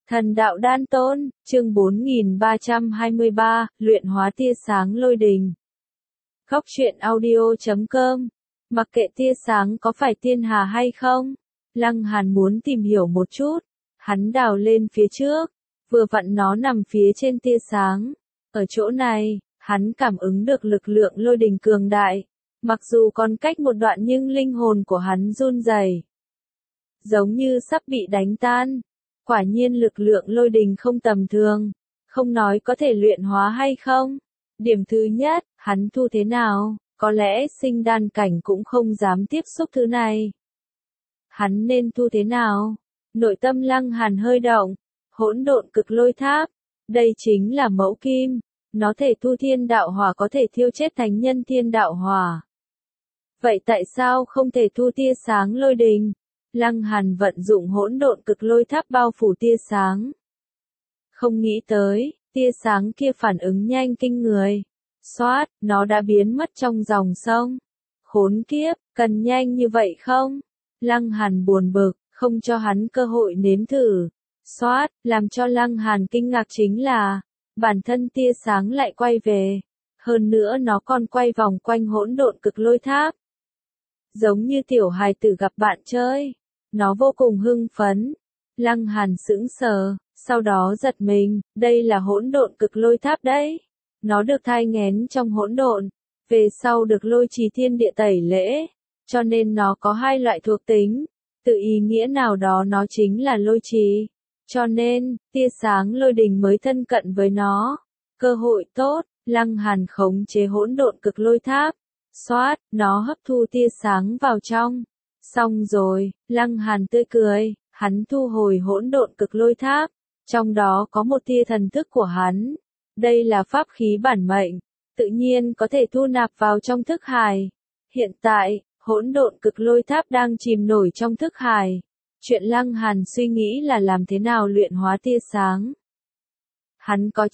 Thần đạo đan tôn, chương 4323, luyện hóa tia sáng lôi đình. Góc truyện audio.com. Mặc kệ tia sáng có phải tiên hà hay không, Lăng Hàn muốn tìm hiểu một chút. Hắn đào lên phía trước, vừa vặn nó nằm phía trên tia sáng. Ở chỗ này, hắn cảm ứng được lực lượng lôi đình cường đại. Mặc dù còn cách một đoạn nhưng linh hồn của hắn run rẩy, giống như sắp bị đánh tan. Quả nhiên lực lượng lôi đình không tầm thường, không nói có thể luyện hóa hay không. Điểm thứ nhất, hắn thu thế nào, có lẽ sinh đan cảnh cũng không dám tiếp xúc thứ này. Hắn nên thu thế nào? Nội tâm Lăng Hàn hơi động, hỗn độn cực lôi tháp, đây chính là mẫu kim, nó thể thu thiên đạo hỏa, có thể thiêu chết thánh nhân thiên đạo hỏa. Vậy tại sao không thể thu tia sáng lôi đình? Lăng Hàn vận dụng hỗn độn cực lôi tháp bao phủ tia sáng. Không nghĩ tới, tia sáng kia phản ứng nhanh kinh người. Xoát, nó đã biến mất trong dòng sông. Khốn kiếp, cần nhanh như vậy không? Lăng Hàn buồn bực, không cho hắn cơ hội nếm thử. Xoát, làm cho Lăng Hàn kinh ngạc chính là, bản thân tia sáng lại quay về. Hơn nữa nó còn quay vòng quanh hỗn độn cực lôi tháp. Giống như tiểu hài tử gặp bạn chơi. Nó vô cùng hưng phấn. Lăng Hàn sững sờ, sau đó giật mình, đây là hỗn độn cực lôi tháp đấy. Nó được thai nghén trong hỗn độn, về sau được lôi trì thiên địa tẩy lễ, cho nên nó có hai loại thuộc tính. Từ ý nghĩa nào đó nó chính là lôi trì, cho nên, tia sáng lôi đình mới thân cận với nó. Cơ hội tốt, Lăng Hàn khống chế hỗn độn cực lôi tháp. Xoát, nó hấp thu tia sáng vào trong. Xong rồi, Lăng Hàn tươi cười, hắn thu hồi hỗn độn cực lôi tháp, trong đó có một tia thần thức của hắn. Đây là pháp khí bản mệnh, tự nhiên có thể thu nạp vào trong thức hải. Hiện tại, hỗn độn cực lôi tháp đang chìm nổi trong thức hải. Chuyện Lăng Hàn suy nghĩ là làm thế nào luyện hóa tia sáng. Hắn có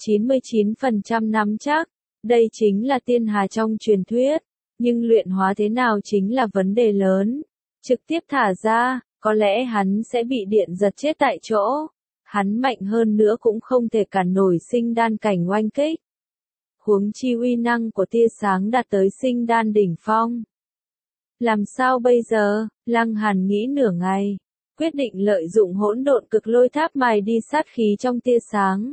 99% nắm chắc, đây chính là tiên hà trong truyền thuyết, nhưng luyện hóa thế nào chính là vấn đề lớn. Trực tiếp thả ra, có lẽ hắn sẽ bị điện giật chết tại chỗ. Hắn mạnh hơn nữa cũng không thể cản nổi sinh đan cảnh oanh kích. Huống chi uy năng của tia sáng đạt tới sinh đan đỉnh phong. Làm sao bây giờ? Lăng Hàn nghĩ nửa ngày, quyết định lợi dụng hỗn độn cực lôi tháp mài đi sát khí trong tia sáng.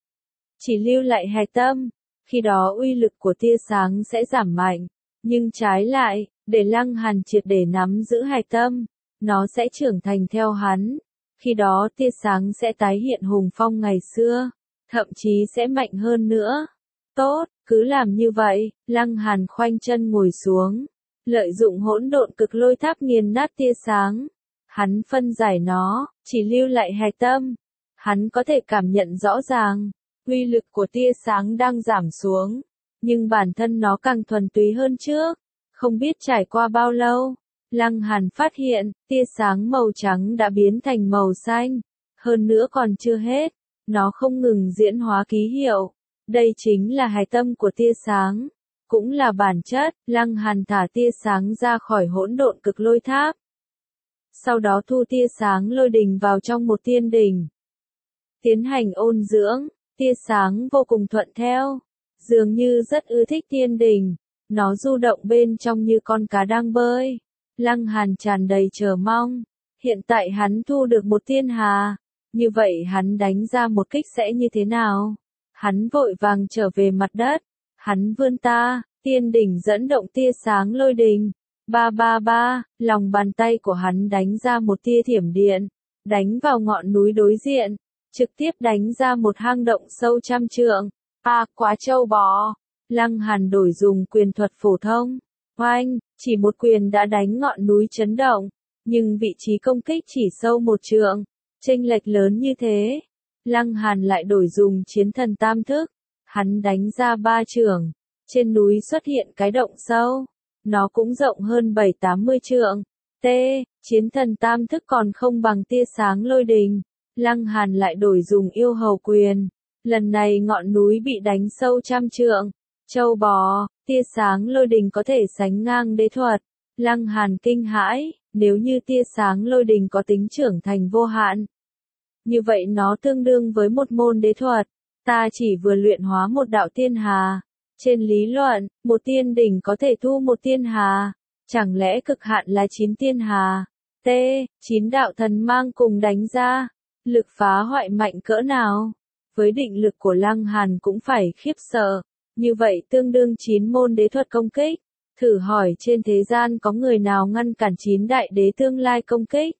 Chỉ lưu lại hài tâm, khi đó uy lực của tia sáng sẽ giảm mạnh, nhưng trái lại, để Lăng Hàn triệt để nắm giữ hài tâm, nó sẽ trưởng thành theo hắn. Khi đó tia sáng sẽ tái hiện hùng phong ngày xưa, thậm chí sẽ mạnh hơn nữa. Tốt, cứ làm như vậy. Lăng Hàn khoanh chân ngồi xuống, lợi dụng hỗn độn cực lôi tháp nghiền nát tia sáng. Hắn phân giải nó, chỉ lưu lại hài tâm. Hắn có thể cảm nhận rõ ràng, uy lực của tia sáng đang giảm xuống, nhưng bản thân nó càng thuần túy hơn trước. Không biết trải qua bao lâu, Lăng Hàn phát hiện, tia sáng màu trắng đã biến thành màu xanh. Hơn nữa còn chưa hết, nó không ngừng diễn hóa ký hiệu. Đây chính là hài tâm của tia sáng, cũng là bản chất. Lăng Hàn thả tia sáng ra khỏi hỗn độn cực lôi tháp. Sau đó thu tia sáng lôi đình vào trong một tiên đỉnh. Tiến hành ôn dưỡng, tia sáng vô cùng thuận theo, dường như rất ưa thích tiên đỉnh. Nó du động bên trong như con cá đang bơi. Lăng Hàn tràn đầy chờ mong. Hiện tại hắn thu được một tiên hà. Như vậy hắn đánh ra một kích sẽ như thế nào? Hắn vội vàng trở về mặt đất. Hắn vươn ta, tiên đỉnh dẫn động tia sáng lôi đình. Ba ba ba, lòng bàn tay của hắn đánh ra một tia thiểm điện. Đánh vào ngọn núi đối diện. Trực tiếp đánh ra một hang động sâu 100 trượng. Quá trâu bò. Lăng Hàn đổi dùng quyền thuật phổ thông. Oanh, chỉ một quyền đã đánh ngọn núi chấn động, nhưng vị trí công kích chỉ sâu 1 trượng, chênh lệch lớn như thế. Lăng Hàn lại đổi dùng chiến thần tam thức, hắn đánh ra 3 chưởng, trên núi xuất hiện cái động sâu, nó cũng rộng hơn 7-80 trượng. Chiến thần tam thức còn không bằng tia sáng lôi đình. Lăng Hàn lại đổi dùng yêu hầu quyền, lần này ngọn núi bị đánh sâu 100 trượng. Châu bò, tia sáng lôi đình có thể sánh ngang đế thuật. Lăng Hàn kinh hãi, nếu như tia sáng lôi đình có tính trưởng thành vô hạn, Như vậy nó tương đương với một môn đế thuật. Ta chỉ vừa luyện hóa một đạo tiên hà. Trên lý luận, một tiên đỉnh có thể thu một tiên hà. Chẳng lẽ cực hạn là 9 tiên hà? 9 đạo thần mang cùng đánh ra. Lực phá hoại mạnh cỡ nào? Với định lực của Lăng Hàn cũng phải khiếp sợ. Như vậy tương đương 9 môn đế thuật công kích. Thử hỏi trên thế gian có người nào ngăn cản 9 đại đế tương lai công kích?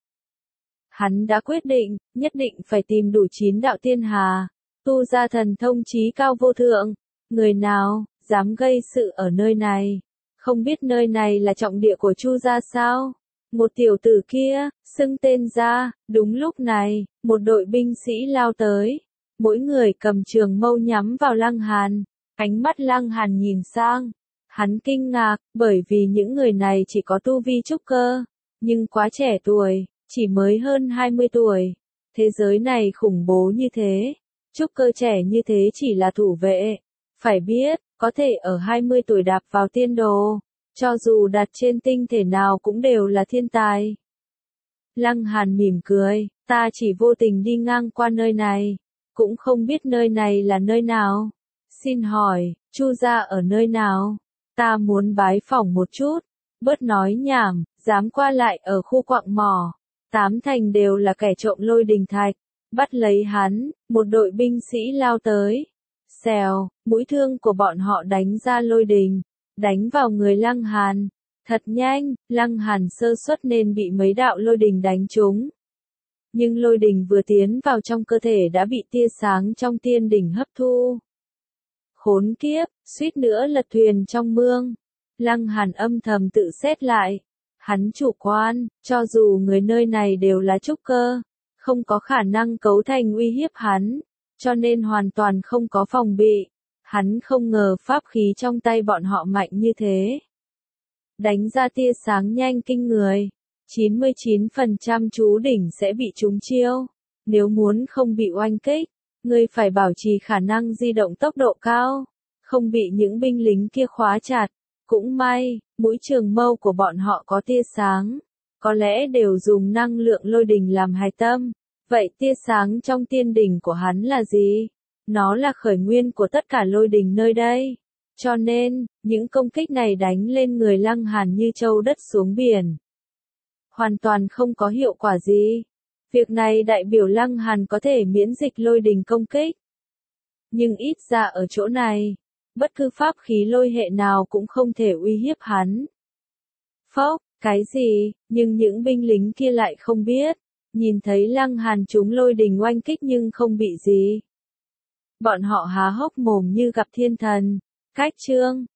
Hắn đã quyết định, nhất định phải tìm đủ 9 đạo tiên hà. Tu ra thần thông chí cao vô thượng. Người nào dám gây sự ở nơi này? Không biết nơi này là trọng địa của Chu gia sao? Một tiểu tử kia, xưng tên ra. Đúng lúc này, một đội binh sĩ lao tới. Mỗi người cầm trường mâu nhắm vào Lăng Hàn. Ánh mắt Lăng Hàn nhìn sang. Hắn kinh ngạc, bởi vì những người này chỉ có tu vi trúc cơ. Nhưng quá trẻ tuổi, chỉ mới hơn 20 tuổi. Thế giới này khủng bố như thế. Trúc cơ trẻ như thế chỉ là thủ vệ. Phải biết, có thể ở 20 tuổi đạp vào tiên đồ. Cho dù đặt trên tinh thể nào cũng đều là thiên tài. Lăng Hàn mỉm cười, ta chỉ vô tình đi ngang qua nơi này. Cũng không biết nơi này là nơi nào. Xin hỏi, Chu gia ở nơi nào? Ta muốn bái phỏng một chút. Bớt nói nhảm, dám qua lại ở khu quặng mỏ. 8 thành đều là kẻ trộm lôi đình thạch. Bắt lấy hắn, một đội binh sĩ lao tới. Xèo, mũi thương của bọn họ đánh ra lôi đình. Đánh vào người Lăng Hàn. Thật nhanh, Lăng Hàn sơ suất nên bị mấy đạo lôi đình đánh trúng. Nhưng lôi đình vừa tiến vào trong cơ thể đã bị tia sáng trong tiên đỉnh hấp thu. Khốn kiếp, suýt nữa lật thuyền trong mương. Lăng Hàn âm thầm tự xét lại. Hắn chủ quan, cho dù người nơi này đều là trúc cơ, không có khả năng cấu thành uy hiếp hắn, cho nên hoàn toàn không có phòng bị. Hắn không ngờ pháp khí trong tay bọn họ mạnh như thế. Đánh ra tia sáng nhanh kinh người. 99% chú đỉnh sẽ bị trúng chiêu. Nếu muốn không bị oanh kích, ngươi phải bảo trì khả năng di động tốc độ cao, không bị những binh lính kia khóa chặt. Cũng may, mũi trường mâu của bọn họ có tia sáng. Có lẽ đều dùng năng lượng lôi đình làm hạch tâm. Vậy tia sáng trong tiên đỉnh của hắn là gì? Nó là khởi nguyên của tất cả lôi đình nơi đây. Cho nên, những công kích này đánh lên người Lăng Hàn như châu đất xuống biển. Hoàn toàn không có hiệu quả gì. Việc này đại biểu Lăng Hàn có thể miễn dịch lôi đình công kích. Nhưng ít ra ở chỗ này, bất cứ pháp khí lôi hệ nào cũng không thể uy hiếp hắn. Phốc, cái gì? Nhưng những binh lính kia lại không biết. Nhìn thấy Lăng Hàn trúng lôi đình oanh kích nhưng không bị gì. Bọn họ há hốc mồm như gặp thiên thần. Cách chương